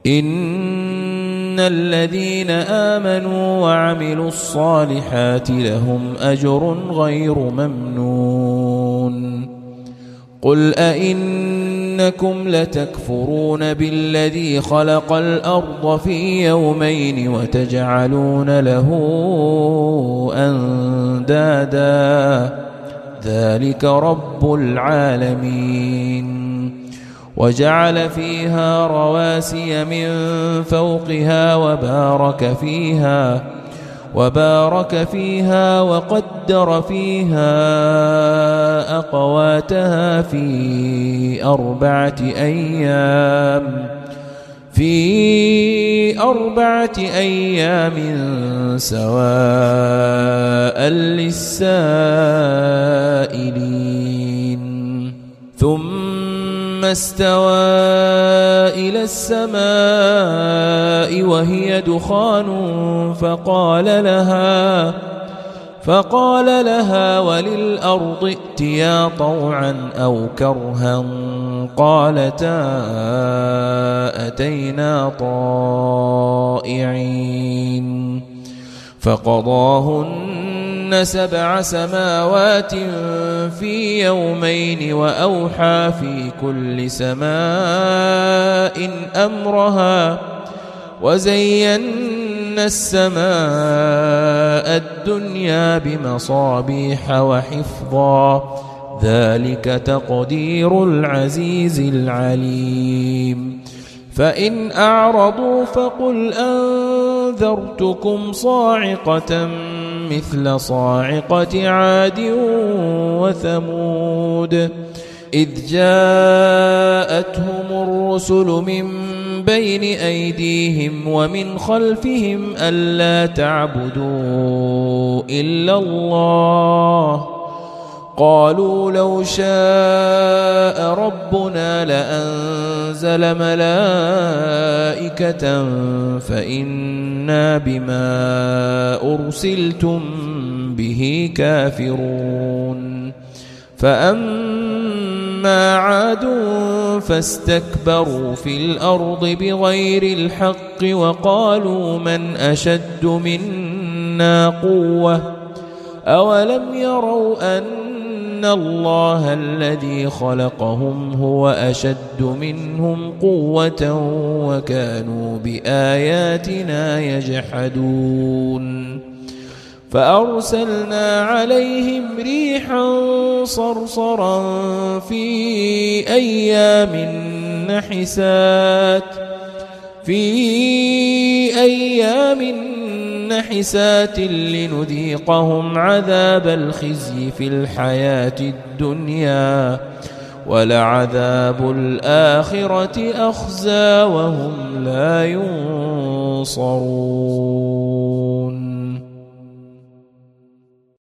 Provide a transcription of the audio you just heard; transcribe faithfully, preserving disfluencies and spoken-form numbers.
إن الذين آمنوا وعملوا الصالحات لهم أجر غير ممنون قل أئنكم لتكفرون بالذي خلق الأرض في يومين وتجعلون له أندادا ذلك رب العالمين وجعل فيها رواسي من فوقها وبارك فيها وبارك فيها وقدر فيها أقواتها في أربعة أيام في أربعة أيام سواء للسائلين ثم استوى إلى السماء وهي دخان فقال لها فقال لها وللأرض ائتيا طوعا أو كرها قالتا أتينا طائعين فقضاهن سبع سماوات في يومين وأوحى في كل سماء أمرها وزينا السماء الدنيا بمصابيح وحفظا ذلك تقدير العزيز العليم فإن أعرضوا فقل أنذرتكم صاعقة مثل صاعقة عاد وثمود إذ جاءتهم الرسل من بين أيديهم ومن خلفهم ألا تعبدوا إلا الله قالوا لو شاء ربنا لأنزل ملائكة فإنا بما أرسلتم به كافرون فأما عاد فاستكبروا في الأرض بغير الحق وقالوا من أشد منا قوة أولم يروا أن إن الله الذي خلقهم هو أشد منهم قوة وكانوا بآياتنا يجحدون فأرسلنا عليهم ريحا صرصرا في أيام نحسات في أيام نحسات لنذيقهم عذاب الخزي في الحياة الدنيا ولعذاب الآخرة أخزى وهم لا ينصرون.